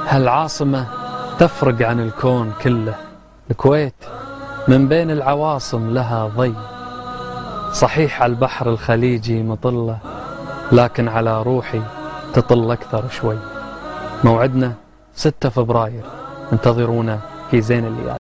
هالعاصمة تفرق عن الكون كله. الكويت من بين العواصم لها ضي، صحيح على البحر الخليجي مطلة، لكن على روحي تطل أكثر شوي. موعدنا 6 فبراير، انتظرونا في زين الليالي.